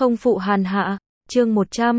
Không phụ hàn hạ, chương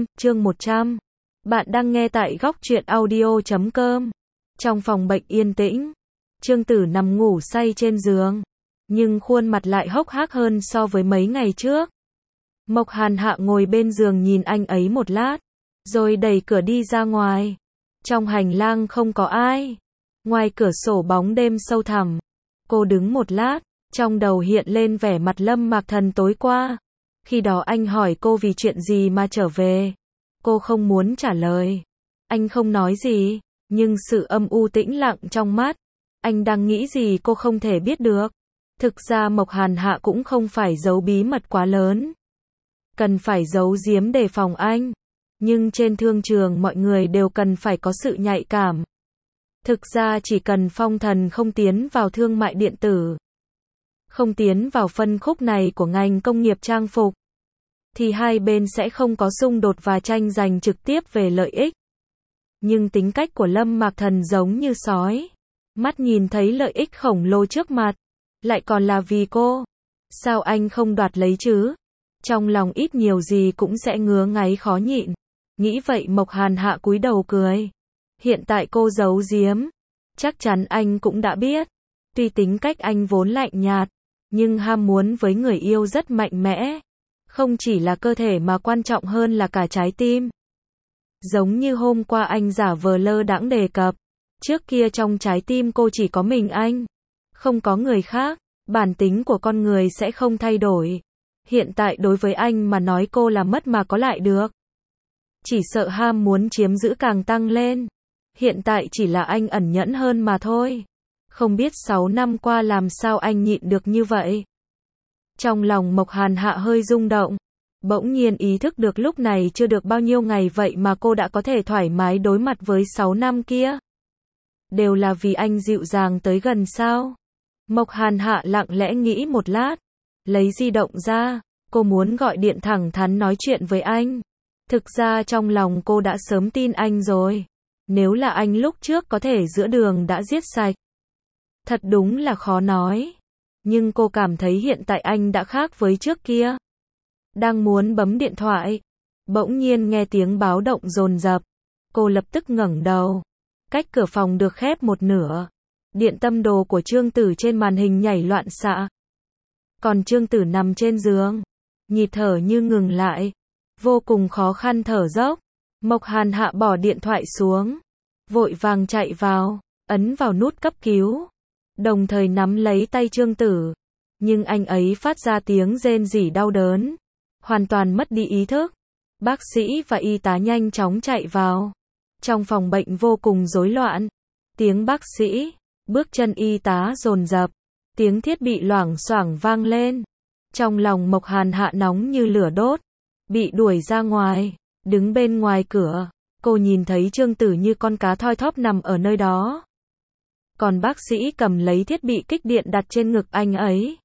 100. Bạn đang nghe tại góc truyện audio.com. Trong phòng bệnh yên tĩnh, Trương Tử nằm ngủ say trên giường, nhưng khuôn mặt lại hốc hác hơn so với mấy ngày trước. Mộc Hàn Hạ ngồi bên giường nhìn anh ấy một lát, rồi đẩy cửa đi ra ngoài. Trong hành lang không có ai. Ngoài cửa sổ bóng đêm sâu thẳm. Cô đứng một lát, trong đầu hiện lên vẻ mặt Lâm Mạc Thần tối qua. Khi đó anh hỏi cô vì chuyện gì mà trở về. Cô không muốn trả lời. Anh không nói gì, nhưng sự âm u tĩnh lặng trong mắt. Anh đang nghĩ gì cô không thể biết được. Thực ra Mộc Hàn Hạ cũng không phải giấu bí mật quá lớn. Cần phải giấu giếm đề phòng anh. Nhưng trên thương trường mọi người đều cần phải có sự nhạy cảm. Thực ra chỉ cần Phong Thần không tiến vào thương mại điện tử, không tiến vào phân khúc này của ngành công nghiệp trang phục, thì hai bên sẽ không có xung đột và tranh giành trực tiếp về lợi ích. Nhưng tính cách của Lâm Mạc Thần giống như sói. Mắt nhìn thấy lợi ích khổng lồ trước mặt, lại còn là vì cô. Sao anh không đoạt lấy chứ? Trong lòng ít nhiều gì cũng sẽ ngứa ngáy khó nhịn. Nghĩ vậy Mộc Hàn Hạ cúi đầu cười. Hiện tại cô giấu giếm, chắc chắn anh cũng đã biết. Tuy tính cách anh vốn lạnh nhạt, nhưng ham muốn với người yêu rất mạnh mẽ. Không chỉ là cơ thể mà quan trọng hơn là cả trái tim. Giống như hôm qua anh giả vờ lơ đãng đề cập. Trước kia trong trái tim cô chỉ có mình anh. Không có người khác. Bản tính của con người sẽ không thay đổi. Hiện tại đối với anh mà nói cô là mất mà có lại được. Chỉ sợ ham muốn chiếm giữ càng tăng lên. Hiện tại chỉ là anh ẩn nhẫn hơn mà thôi. Không biết 6 năm qua làm sao anh nhịn được như vậy. Trong lòng Mộc Hàn Hạ hơi rung động. Bỗng nhiên ý thức được lúc này chưa được bao nhiêu ngày vậy mà cô đã có thể thoải mái đối mặt với 6 năm kia. Đều là vì anh dịu dàng tới gần sao? Mộc Hàn Hạ lặng lẽ nghĩ một lát. Lấy di động ra, cô muốn gọi điện thẳng thắn nói chuyện với anh. Thực ra trong lòng cô đã sớm tin anh rồi. Nếu là anh lúc trước có thể giữa đường đã giết sạch. Thật đúng là khó nói. Nhưng cô cảm thấy hiện tại anh đã khác với trước kia. Đang muốn bấm điện thoại, bỗng nhiên nghe tiếng báo động dồn dập. Cô lập tức ngẩng đầu. Cách cửa phòng được khép một nửa. Điện tâm đồ của Trương Tử trên màn hình nhảy loạn xạ. Còn Trương Tử nằm trên giường, nhịp thở như ngừng lại, vô cùng khó khăn thở dốc. Mộc Hàn Hạ bỏ điện thoại xuống, vội vàng chạy vào, ấn vào nút cấp cứu, đồng thời nắm lấy tay Trương Tử. Nhưng anh ấy phát ra tiếng rên rỉ đau đớn, hoàn toàn mất đi ý thức. Bác sĩ và y tá nhanh chóng chạy vào. Trong phòng bệnh vô cùng rối loạn. Tiếng bác sĩ, bước chân y tá dồn dập, tiếng thiết bị loảng xoảng vang lên. Trong lòng Mộc Hàn Hạ nóng như lửa đốt. Bị đuổi ra ngoài, đứng bên ngoài cửa, cô nhìn thấy Trương Tử như con cá thoi thóp nằm ở nơi đó. Còn bác sĩ cầm lấy thiết bị kích điện đặt trên ngực anh ấy.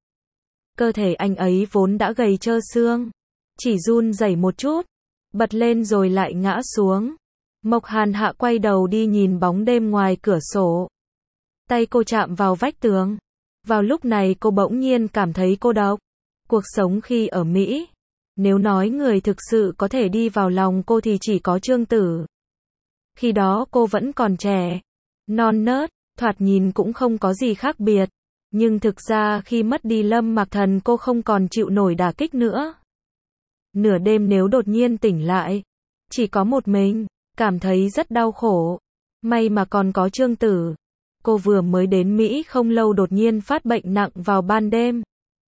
Cơ thể anh ấy vốn đã gầy trơ xương, chỉ run rẩy một chút, bật lên rồi lại ngã xuống. Mộc Hàn Hạ quay đầu đi nhìn bóng đêm ngoài cửa sổ. Tay cô chạm vào vách tường. Vào lúc này cô bỗng nhiên cảm thấy cô độc. Cuộc sống khi ở Mỹ, nếu nói người thực sự có thể đi vào lòng cô thì chỉ có Trương Tử. Khi đó cô vẫn còn trẻ, non nớt, thoạt nhìn cũng không có gì khác biệt. Nhưng thực ra khi mất đi Lâm Mạc Thần cô không còn chịu nổi đả kích nữa. Nửa đêm nếu đột nhiên tỉnh lại, chỉ có một mình, cảm thấy rất đau khổ. May mà còn có Trương Tử. Cô vừa mới đến Mỹ không lâu đột nhiên phát bệnh nặng vào ban đêm.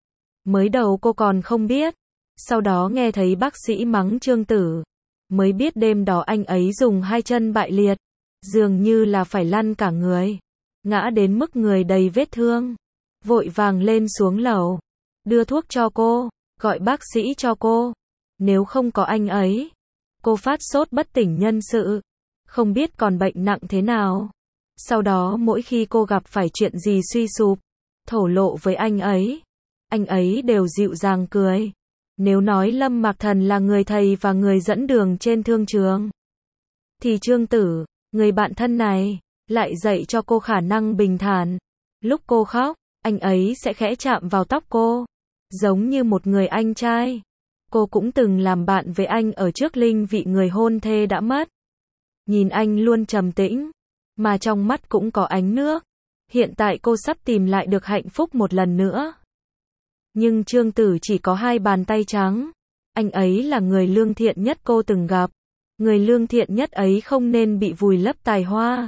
Mới đầu cô còn không biết. Sau đó nghe thấy bác sĩ mắng Trương Tử. Mới biết đêm đó anh ấy dùng hai chân bại liệt. Dường như là phải lăn cả người. Ngã đến mức người đầy vết thương. Vội vàng lên xuống lầu. Đưa thuốc cho cô. Gọi bác sĩ cho cô. Nếu không có anh ấy, cô phát sốt bất tỉnh nhân sự. Không biết còn bệnh nặng thế nào. Sau đó mỗi khi cô gặp phải chuyện gì suy sụp, thổ lộ với anh ấy đều dịu dàng cười. Nếu nói Lâm Mạc Thần là người thầy và người dẫn đường trên thương trường, thì Trương Tử, người bạn thân này, lại dạy cho cô khả năng bình thản. Lúc cô khóc, anh ấy sẽ khẽ chạm vào tóc cô, giống như một người anh trai. Cô cũng từng làm bạn với anh ở trước linh vị người hôn thê đã mất. Nhìn anh luôn trầm tĩnh, mà trong mắt cũng có ánh nước. Hiện tại cô sắp tìm lại được hạnh phúc một lần nữa. Nhưng Trương Tử chỉ có 2 bàn tay trắng. Anh ấy là người lương thiện nhất cô từng gặp. Người lương thiện nhất ấy không nên bị vùi lấp tài hoa.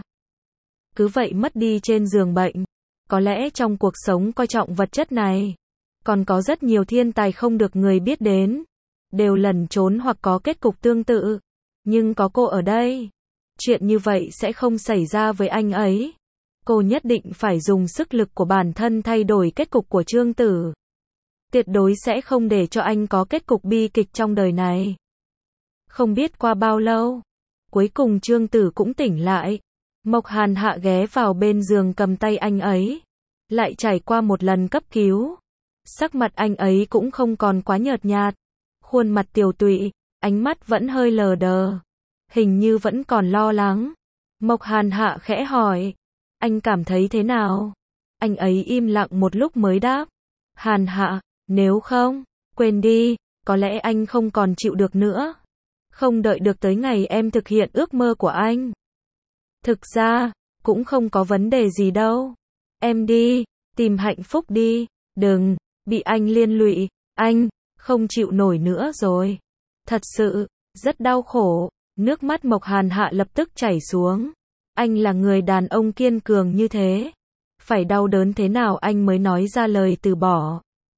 Cứ vậy mất đi trên giường bệnh. Có lẽ trong cuộc sống coi trọng vật chất này, còn có rất nhiều thiên tài không được người biết đến, đều lẩn trốn hoặc có kết cục tương tự. Nhưng có cô ở đây, chuyện như vậy sẽ không xảy ra với anh ấy. Cô nhất định phải dùng sức lực của bản thân thay đổi kết cục của Trương Tử. Tuyệt đối sẽ không để cho anh có kết cục bi kịch trong đời này. Không biết qua bao lâu, cuối cùng Trương Tử cũng tỉnh lại. Mộc Hàn Hạ ghé vào bên giường cầm tay anh ấy, lại trải qua một lần cấp cứu. Sắc mặt anh ấy cũng không còn quá nhợt nhạt, khuôn mặt tiều tụy, ánh mắt vẫn hơi lờ đờ, hình như vẫn còn lo lắng. Mộc Hàn Hạ khẽ hỏi, anh cảm thấy thế nào? Anh ấy im lặng một lúc mới đáp, Hàn Hạ, nếu không, quên đi, có lẽ anh không còn chịu được nữa. Không đợi được tới ngày em thực hiện ước mơ của anh. Thực ra, cũng không có vấn đề gì đâu. Em đi, tìm hạnh phúc đi, đừng bị anh liên lụy, anh không chịu nổi nữa rồi. Thật sự, rất đau khổ. Nước mắt Mộc Hàn Hạ lập tức chảy xuống. Anh là người đàn ông kiên cường như thế. Phải đau đớn thế nào anh mới nói ra lời từ bỏ.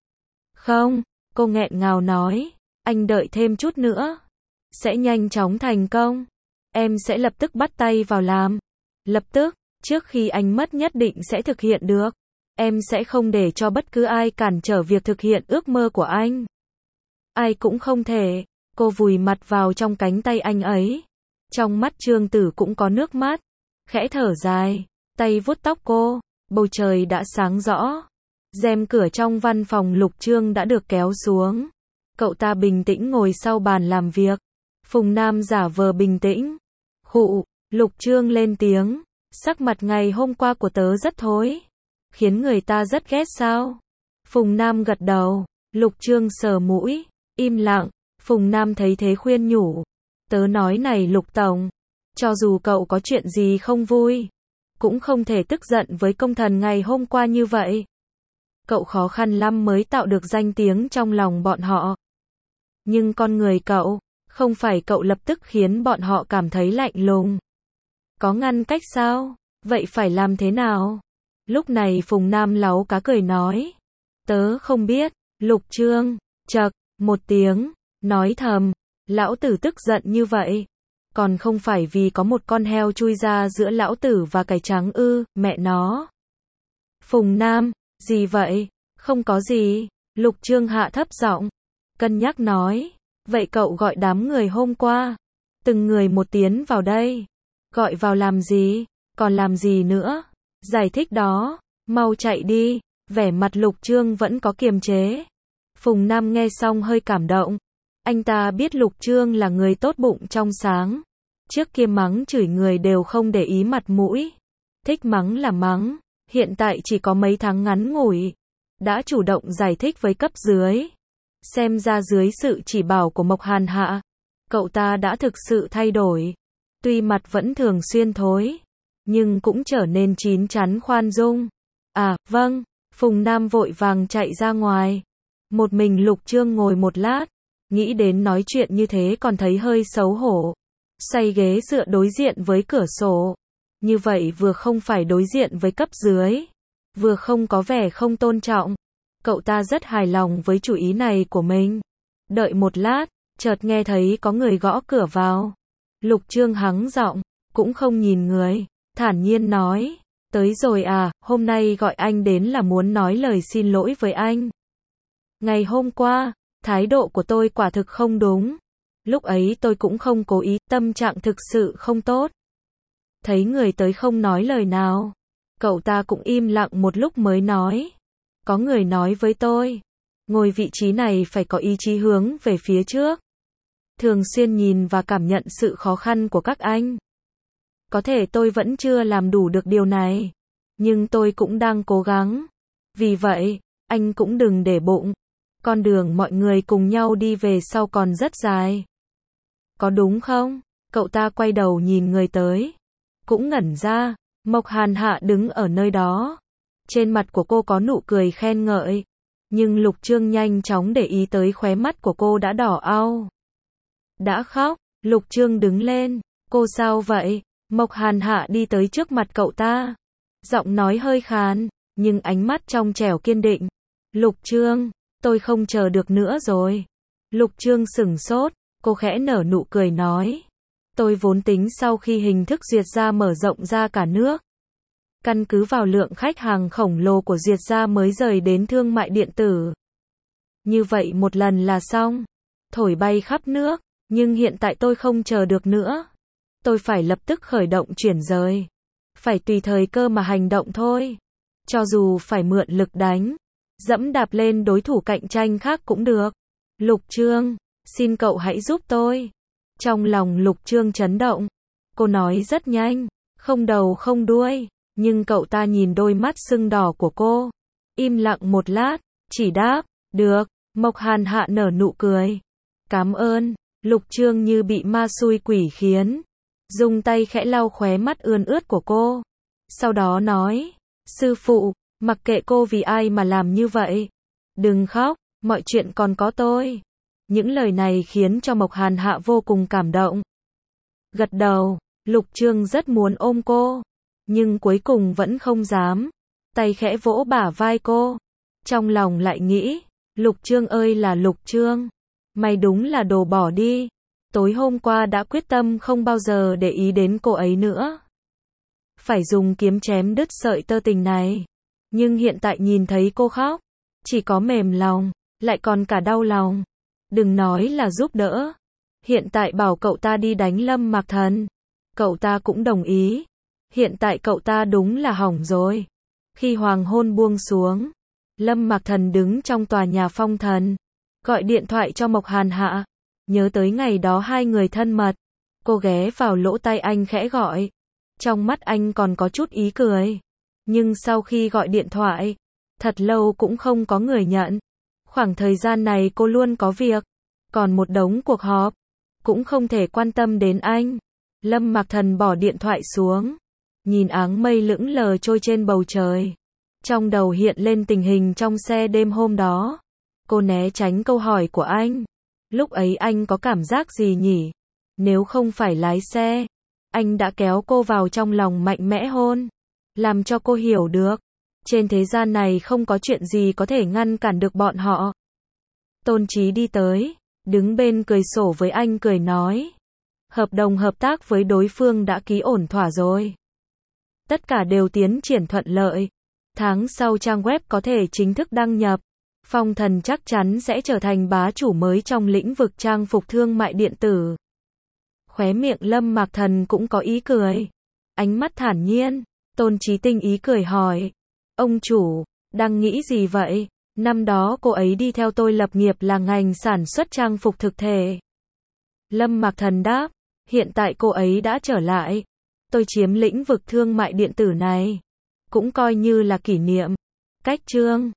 Không, cô nghẹn ngào nói, anh đợi thêm chút nữa. Sẽ nhanh chóng thành công. Em sẽ lập tức bắt tay vào làm. Lập tức, trước khi anh mất nhất định sẽ thực hiện được. Em sẽ không để cho bất cứ ai cản trở việc thực hiện ước mơ của anh. Ai cũng không thể. Cô vùi mặt vào trong cánh tay anh ấy. Trong mắt Trương Tử cũng có nước mắt. Khẽ thở dài, tay vuốt tóc cô. Bầu trời đã sáng rõ. Rèm cửa trong văn phòng Lục Trương đã được kéo xuống. Cậu ta bình tĩnh ngồi sau bàn làm việc. Phùng Nam giả vờ bình tĩnh. Khụ, Lục Trương lên tiếng. Sắc mặt ngày hôm qua của tớ rất thối. Khiến người ta rất ghét sao? Phùng Nam gật đầu. Lục Trương sờ mũi. Im lặng. Phùng Nam thấy thế khuyên nhủ. Tớ nói này Lục Tổng. Cho dù cậu có chuyện gì không vui, cũng không thể tức giận với công thần ngày hôm qua như vậy. Cậu khó khăn lắm mới tạo được danh tiếng trong lòng bọn họ. Nhưng con người cậu, không phải cậu lập tức khiến bọn họ cảm thấy lạnh lùng. Có ngăn cách sao? Vậy phải làm thế nào? Lúc này Phùng Nam láu cá cười nói. Tớ không biết. Lục Trương, chậc, một tiếng, nói thầm. Lão tử tức giận như vậy. Còn không phải vì có một con heo chui ra giữa lão tử và cải trắng ư, mẹ nó. Phùng Nam, gì vậy? Không có gì. Lục Trương hạ thấp giọng, cân nhắc nói. Vậy cậu gọi đám người hôm qua. Từng người một tiến vào đây. Gọi vào làm gì? Còn làm gì nữa? Giải thích đó. Mau chạy đi. Vẻ mặt Lục Trương vẫn có kiềm chế. Phùng Nam nghe xong hơi cảm động. Anh ta biết Lục Trương là người tốt bụng trong sáng. Trước kia mắng chửi người đều không để ý mặt mũi. Thích mắng là mắng. Hiện tại chỉ có mấy tháng ngắn ngủi. Đã chủ động giải thích với cấp dưới. Xem ra dưới sự chỉ bảo của Mộc Hàn Hạ, cậu ta đã thực sự thay đổi. Tuy mặt vẫn thường xuyên thối, nhưng cũng trở nên chín chắn khoan dung. À, vâng. Phùng Nam vội vàng chạy ra ngoài. Một mình Lục Trương ngồi một lát. Nghĩ đến nói chuyện như thế còn thấy hơi xấu hổ. Xoay ghế dựa đối diện với cửa sổ. Như vậy vừa không phải đối diện với cấp dưới, vừa không có vẻ không tôn trọng. Cậu ta rất hài lòng với chủ ý này của mình. Đợi một lát, chợt nghe thấy có người gõ cửa vào. Lục Trương hắng giọng, cũng không nhìn người, thản nhiên nói. Tới rồi à, hôm nay gọi anh đến là muốn nói lời xin lỗi với anh. Ngày hôm qua, thái độ của tôi quả thực không đúng. Lúc ấy tôi cũng không cố ý, tâm trạng thực sự không tốt. Thấy người tới không nói lời nào. Cậu ta cũng im lặng một lúc mới nói. Có người nói với tôi, ngồi vị trí này phải có ý chí hướng về phía trước. Thường xuyên nhìn và cảm nhận sự khó khăn của các anh. Có thể tôi vẫn chưa làm đủ được điều này, nhưng tôi cũng đang cố gắng. Vì vậy, anh cũng đừng để bụng. con đường mọi người cùng nhau đi về sau còn rất dài. Có đúng không? Cậu ta quay đầu nhìn người tới. Cũng ngẩn ra, Mộc Hàn Hạ đứng ở nơi đó. Trên mặt của cô có nụ cười khen ngợi. Nhưng Lục Trương nhanh chóng để ý tới khóe mắt của cô đã đỏ au. Đã khóc, Lục Trương đứng lên. Cô sao vậy? Mộc Hàn Hạ đi tới trước mặt cậu ta. Giọng nói hơi khàn, nhưng ánh mắt trong trẻo kiên định. Lục Trương, tôi không chờ được nữa rồi. Lục Trương sửng sốt, cô khẽ nở nụ cười nói. Tôi vốn tính sau khi hình thức Duyệt Gia mở rộng ra cả nước. Căn cứ vào lượng khách hàng khổng lồ của Duyệt Gia mới rời đến thương mại điện tử. Như vậy một lần là xong. Thổi bay khắp nước, nhưng hiện tại tôi không chờ được nữa. Tôi phải lập tức khởi động chuyển rời. Phải tùy thời cơ mà hành động thôi. Cho dù phải mượn lực đánh, dẫm đạp lên đối thủ cạnh tranh khác cũng được. Lục Trương, xin cậu hãy giúp tôi. Trong lòng Lục Trương chấn động. Cô nói rất nhanh, không đầu không đuôi, nhưng cậu ta nhìn đôi mắt sưng đỏ của cô. Im lặng một lát, chỉ đáp, được. Mộc Hàn Hạ nở nụ cười. Cảm ơn. Lục Trương như bị ma xui quỷ khiến. Dùng tay khẽ lau khóe mắt ươn ướt của cô. Sau đó nói, sư phụ, mặc kệ cô vì ai mà làm như vậy. Đừng khóc, mọi chuyện còn có tôi. Những lời này khiến cho Mộc Hàn Hạ vô cùng cảm động. Gật đầu, Lục Trương rất muốn ôm cô, nhưng cuối cùng vẫn không dám. Tay khẽ vỗ bả vai cô. Trong lòng lại nghĩ, Lục Trương ơi là Lục Trương, mày đúng là đồ bỏ đi. Tối hôm qua đã quyết tâm không bao giờ để ý đến cô ấy nữa. Phải dùng kiếm chém đứt sợi tơ tình này. Nhưng hiện tại nhìn thấy cô khóc, chỉ có mềm lòng, lại còn cả đau lòng. Đừng nói là giúp đỡ. Hiện tại bảo cậu ta đi đánh Lâm Mạc Thần, cậu ta cũng đồng ý. Hiện tại cậu ta đúng là hỏng rồi. Khi hoàng hôn buông xuống, Lâm Mạc Thần đứng trong tòa nhà Phong Thần, gọi điện thoại cho Mộc Hàn Hạ. Nhớ tới ngày đó hai người thân mật, cô ghé vào lỗ tai anh khẽ gọi. Trong mắt anh còn có chút ý cười. Nhưng sau khi gọi điện thoại, thật lâu cũng không có người nhận. Khoảng thời gian này cô luôn có việc, còn một đống cuộc họp, cũng không thể quan tâm đến anh. Lâm Mạc Thần bỏ điện thoại xuống, nhìn áng mây lững lờ trôi trên bầu trời. Trong đầu hiện lên tình hình trong xe đêm hôm đó. Cô né tránh câu hỏi của anh. Lúc ấy anh có cảm giác gì nhỉ? Nếu không phải lái xe, anh đã kéo cô vào trong lòng mạnh mẽ hôn, làm cho cô hiểu được, trên thế gian này không có chuyện gì có thể ngăn cản được bọn họ. Tôn Chí đi tới, đứng bên cười sổ với anh cười nói. Hợp đồng hợp tác với đối phương đã ký ổn thỏa rồi. Tất cả đều tiến triển thuận lợi. Tháng sau trang web có thể chính thức đăng nhập. Phong Thần chắc chắn sẽ trở thành bá chủ mới trong lĩnh vực trang phục thương mại điện tử. Khóe miệng Lâm Mạc Thần cũng có ý cười. Ánh mắt thản nhiên, Tôn Chí tinh ý cười hỏi. Ông chủ, đang nghĩ gì vậy? Năm đó cô ấy đi theo tôi lập nghiệp là ngành sản xuất trang phục thực thể. Lâm Mạc Thần đáp, hiện tại cô ấy đã trở lại. Tôi chiếm lĩnh vực thương mại điện tử này. Cũng coi như là kỷ niệm. Cách chương